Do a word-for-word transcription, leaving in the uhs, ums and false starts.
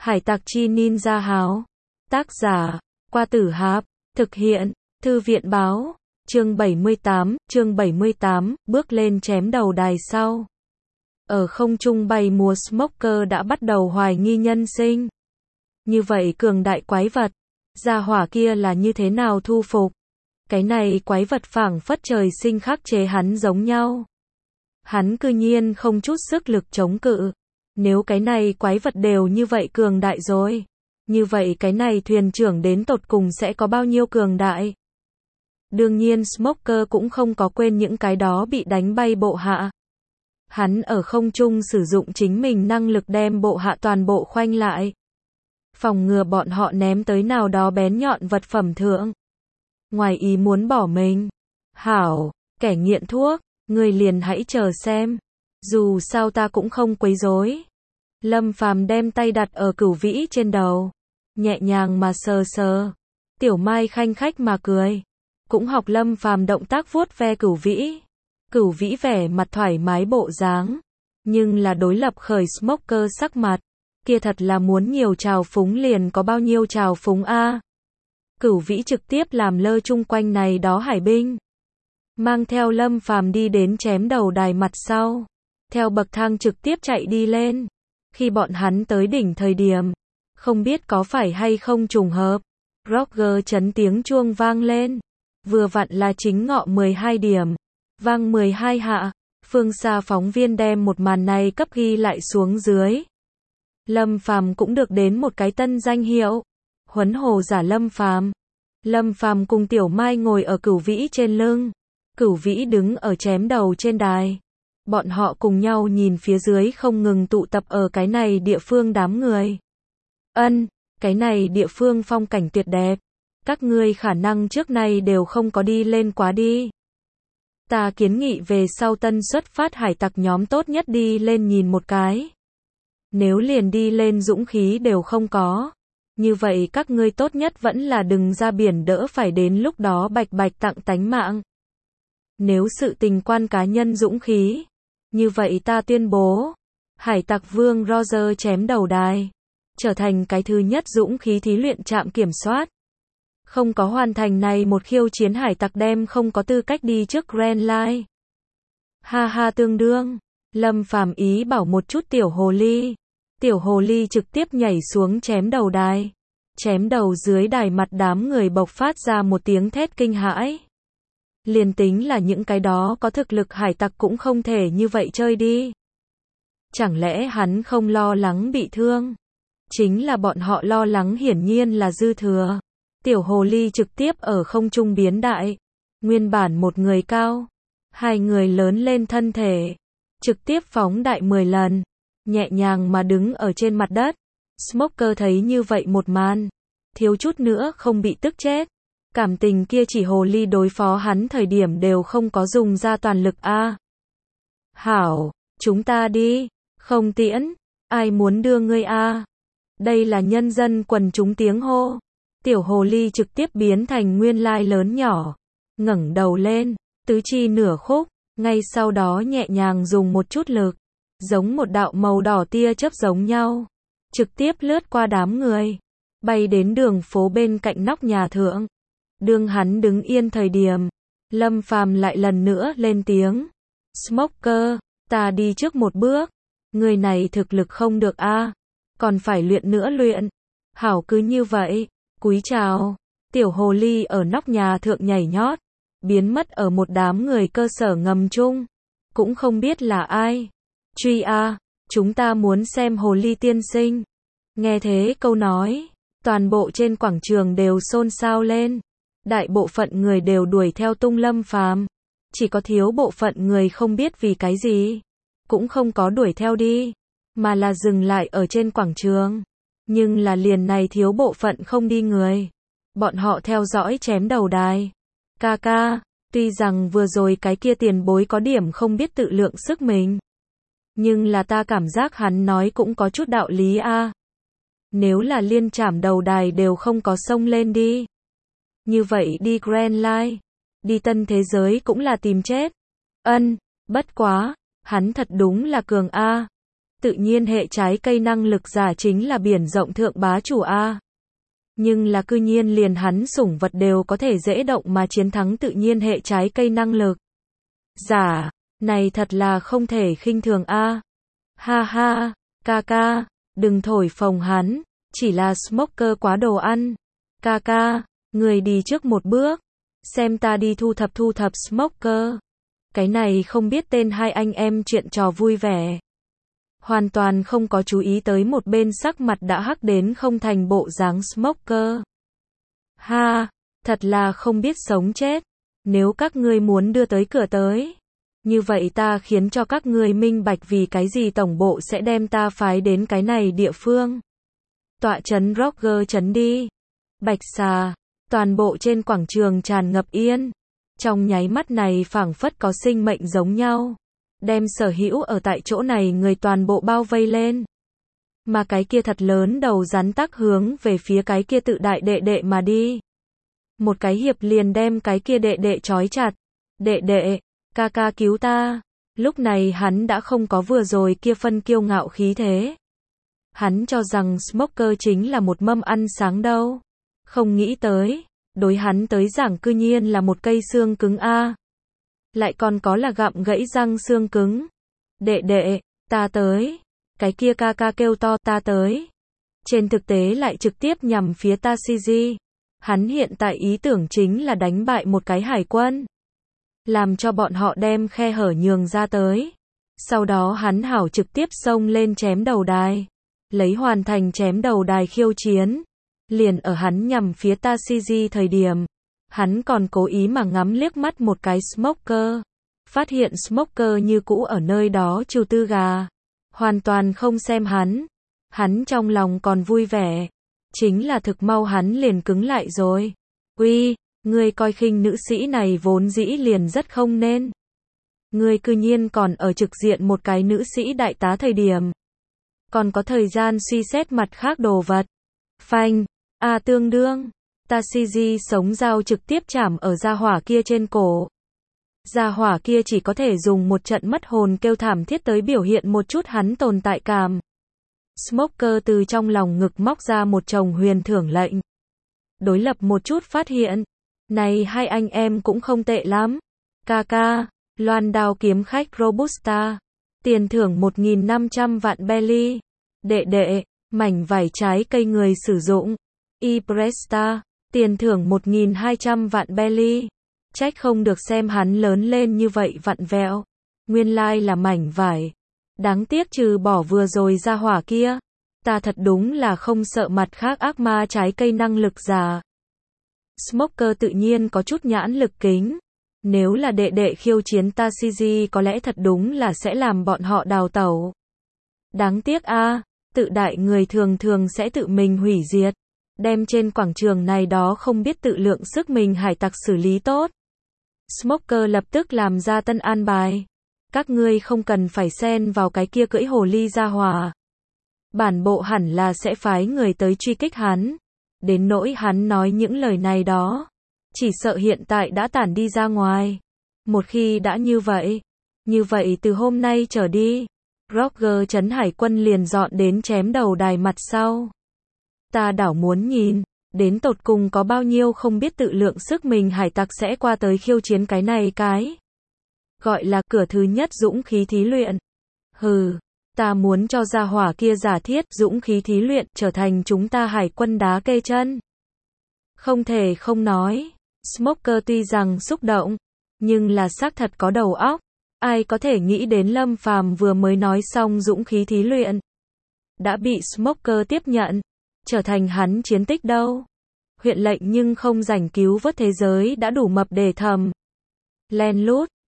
Hải tặc chi ninja háo. Tác giả, Qua Tử Hạp. Thực hiện, Thư viện báo. Chương bảy mươi tám, chương bảy mươi tám, bước lên chém đầu đài sau. Ở không trung bay múa Smoker đã bắt đầu hoài nghi nhân sinh. Như vậy cường đại quái vật, gia hỏa kia là như thế nào thu phục? Cái này quái vật phảng phất trời sinh khắc chế hắn giống nhau. Hắn cư nhiên không chút sức lực chống cự. Nếu cái này quái vật đều như vậy cường đại rồi, như vậy cái này thuyền trưởng đến tột cùng sẽ có bao nhiêu cường đại? Đương nhiên Smoker cũng không có quên những cái đó bị đánh bay bộ hạ. Hắn ở không trung sử dụng chính mình năng lực đem bộ hạ toàn bộ khoanh lại, phòng ngừa bọn họ ném tới nào đó bén nhọn vật phẩm thượng. Ngoài ý muốn bỏ mình. Hảo, kẻ nghiện thuốc, người liền hãy chờ xem. Dù sao ta cũng không quấy rối. Lâm Phàm đem tay đặt ở Cửu Vĩ trên đầu, nhẹ nhàng mà sờ sờ. Tiểu Mai khanh khách mà cười, cũng học Lâm Phàm động tác vuốt ve Cửu Vĩ. Cửu Vĩ vẻ mặt thoải mái bộ dáng, nhưng là đối lập khởi Smoker sắc mặt, kia thật là muốn nhiều trào phúng liền có bao nhiêu trào phúng a. Cửu Vĩ trực tiếp làm lơ chung quanh này đó hải binh, mang theo Lâm Phàm đi đến chém đầu đài mặt sau, theo bậc thang trực tiếp chạy đi lên. Khi bọn hắn tới đỉnh thời điểm, không biết có phải hay không trùng hợp, Roger chấn tiếng chuông vang lên, vừa vặn là chính ngọ mười hai điểm, vang mười hai hạ. Phương xa phóng viên đem một màn này cấp ghi lại xuống dưới. Lâm Phàm cũng được đến một cái tân danh hiệu, huấn hồ giả Lâm Phàm. Lâm Phàm cùng Tiểu Mai ngồi ở Cửu Vĩ trên lưng, Cửu Vĩ đứng ở chém đầu trên đài. Bọn họ cùng nhau nhìn phía dưới không ngừng tụ tập ở cái này địa phương đám người. Ân, cái này địa phương phong cảnh tuyệt đẹp. Các ngươi khả năng trước nay đều không có đi lên quá đi. Ta kiến nghị về sau tân xuất phát hải tặc nhóm tốt nhất đi lên nhìn một cái. Nếu liền đi lên dũng khí đều không có, như vậy các ngươi tốt nhất vẫn là đừng ra biển, đỡ phải đến lúc đó bạch bạch tặng tánh mạng. Nếu sự tình quan cá nhân dũng khí, như vậy ta tuyên bố, hải tặc vương Roger chém đầu đài, trở thành cái thứ nhất dũng khí thí luyện trạm kiểm soát. Không có hoàn thành này một khiêu chiến hải tặc đem không có tư cách đi trước Grand Line. Ha ha, tương đương. Lâm Phàm ý bảo một chút tiểu hồ ly. Tiểu hồ ly trực tiếp nhảy xuống chém đầu đài. Chém đầu dưới đài mặt đám người bộc phát ra một tiếng thét kinh hãi. Liền tính là những cái đó có thực lực hải tặc cũng không thể như vậy chơi đi. Chẳng lẽ hắn không lo lắng bị thương? Chính là bọn họ lo lắng hiển nhiên là dư thừa. Tiểu hồ ly trực tiếp ở không trung biến đại. Nguyên bản một người cao, hai người lớn lên thân thể, trực tiếp phóng đại mười lần, nhẹ nhàng mà đứng ở trên mặt đất. Smoker thấy như vậy một màn, thiếu chút nữa không bị tức chết. Cảm tình kia chỉ hồ ly đối phó hắn thời điểm đều không có dùng ra toàn lực a. À. Hảo, chúng ta đi, không tiễn, ai muốn đưa ngươi a? À? Đây là nhân dân quần chúng tiếng hô. Tiểu hồ ly trực tiếp biến thành nguyên lai lớn nhỏ, ngẩng đầu lên, tứ chi nửa khúc, ngay sau đó nhẹ nhàng dùng một chút lực, giống một đạo màu đỏ tia chớp giống nhau, trực tiếp lướt qua đám người, bay đến đường phố bên cạnh nóc nhà thượng. Đương hắn đứng yên thời điểm, Lâm Phàm lại lần nữa lên tiếng. Smoker, ta đi trước một bước, người này thực lực không được a, à, còn phải luyện nữa luyện. Hảo, cứ như vậy. Cúi chào. Tiểu hồ ly ở nóc nhà thượng nhảy nhót, biến mất ở một đám người cơ sở ngầm chung, cũng không biết là ai. Truy a, à, chúng ta muốn xem hồ ly tiên sinh. Nghe thế câu nói, toàn bộ trên quảng trường đều xôn xao lên. Đại bộ phận người đều đuổi theo tung Lâm Phàm, chỉ có thiếu bộ phận người không biết vì cái gì, cũng không có đuổi theo đi, mà là dừng lại ở trên quảng trường. Nhưng là liền này thiếu bộ phận không đi người, bọn họ theo dõi chém đầu đài. Ca ca, tuy rằng vừa rồi cái kia tiền bối có điểm không biết tự lượng sức mình, nhưng là ta cảm giác hắn nói cũng có chút đạo lý a. À. Nếu là liên chảm đầu đài đều không có xông lên đi, như vậy đi Grand Line, đi tân thế giới cũng là tìm chết. Ân, bất quá, hắn thật đúng là cường a. À. Tự nhiên hệ trái cây năng lực giả chính là biển rộng thượng bá chủ a. Nhưng là cư nhiên liền hắn sủng vật đều có thể dễ động mà chiến thắng tự nhiên hệ trái cây năng lực giả, này thật là không thể khinh thường a. Ha ha, ca ca, đừng thổi phồng hắn, chỉ là Smoker quá đồ ăn. Ca ca, người đi trước một bước, xem ta đi thu thập thu thập Smoker. Cái này không biết tên hai anh em chuyện trò vui vẻ. Hoàn toàn không có chú ý tới một bên sắc mặt đã hắc đến không thành bộ dáng Smoker. Ha, thật là không biết sống chết. Nếu các ngươi muốn đưa tới cửa tới, như vậy ta khiến cho các ngươi minh bạch vì cái gì tổng bộ sẽ đem ta phái đến cái này địa phương. Tọa trấn Roger trấn đi. Bạch xà, toàn bộ trên quảng trường tràn ngập yên. Trong nháy mắt này phảng phất có sinh mệnh giống nhau. Đem sở hữu ở tại chỗ này người toàn bộ bao vây lên. Mà cái kia thật lớn đầu rắn tắc hướng về phía cái kia tự đại đệ đệ mà đi. Một cái hiệp liền đem cái kia đệ đệ trói chặt. Đệ đệ, ca ca cứu ta. Lúc này hắn đã không có vừa rồi kia phân kiêu ngạo khí thế. Hắn cho rằng Smoker chính là một mâm ăn sáng đâu. Không nghĩ tới, đối hắn tới giảng cư nhiên là một cây xương cứng a. Lại còn có là gặm gãy răng xương cứng. Đệ đệ, ta tới. Cái kia ca ca kêu to ta tới. Trên thực tế lại trực tiếp nhằm phía Tashigi. Hắn hiện tại ý tưởng chính là đánh bại một cái hải quân. Làm cho bọn họ đem khe hở nhường ra tới. Sau đó hắn hảo trực tiếp xông lên chém đầu đài. Lấy hoàn thành chém đầu đài khiêu chiến. Liền ở hắn nhằm phía Tashigi thời điểm. Hắn còn cố ý mà ngắm liếc mắt một cái Smoker. Phát hiện Smoker như cũ ở nơi đó trừ tư gà. Hoàn toàn không xem hắn. Hắn trong lòng còn vui vẻ. Chính là thực mau hắn liền cứng lại rồi. Uy, ngươi coi khinh nữ sĩ này vốn dĩ liền rất không nên. Ngươi cư nhiên còn ở trực diện một cái nữ sĩ đại tá thời điểm. Còn có thời gian suy xét mặt khác đồ vật. Phanh, a tương đương. Tashigi sống dao trực tiếp chạm ở gia hỏa kia trên cổ. Gia hỏa kia chỉ có thể dùng một trận mất hồn kêu thảm thiết tới biểu hiện một chút hắn tồn tại cảm. Smoker từ trong lòng ngực móc ra một chồng huyền thưởng lệnh. Đối lập một chút phát hiện. Này hai anh em cũng không tệ lắm. Ca ca, loan đao kiếm khách Robusta. Tiền thưởng một nghìn năm trăm vạn belly. Đệ đệ, mảnh vải trái cây người sử dụng. Ipresta. Tiền thưởng một nghìn hai trăm vạn belly. Trách không được xem hắn lớn lên như vậy vặn vẹo. Nguyên lai là mảnh vải. Đáng tiếc trừ bỏ vừa rồi ra hỏa kia. Ta thật đúng là không sợ mặt khác ác ma trái cây năng lực giả. Smoker tự nhiên có chút nhãn lực kính. Nếu là đệ đệ khiêu chiến Tashigi có lẽ thật đúng là sẽ làm bọn họ đào tẩu. Đáng tiếc a, tự đại người thường thường sẽ tự mình hủy diệt. Đem trên quảng trường này đó không biết tự lượng sức mình hải tặc xử lý tốt. Smoker lập tức làm ra tân an bài. Các ngươi không cần phải xen vào cái kia cưỡi hồ ly ra hỏa. Bản bộ hẳn là sẽ phái người tới truy kích hắn. Đến nỗi hắn nói những lời này đó. Chỉ sợ hiện tại đã tản đi ra ngoài. Một khi đã như vậy. Như vậy từ hôm nay trở đi. Roger trấn hải quân liền dọn đến chém đầu đài mặt sau. Ta đảo muốn nhìn. Đến tột cùng có bao nhiêu không biết tự lượng sức mình hải tặc sẽ qua tới khiêu chiến cái này cái. Gọi là cửa thứ nhất dũng khí thí luyện. Hừ, ta muốn cho gia hỏa kia giả thiết dũng khí thí luyện trở thành chúng ta hải quân đá kê chân. Không thể không nói, Smoker tuy rằng xúc động, nhưng là xác thật có đầu óc. Ai có thể nghĩ đến Lâm Phàm vừa mới nói xong dũng khí thí luyện. Đã bị Smoker tiếp nhận, trở thành hắn chiến tích đâu. Huyện lệnh nhưng không rảnh cứu vớt thế giới đã đủ mập để thầm. Len lút.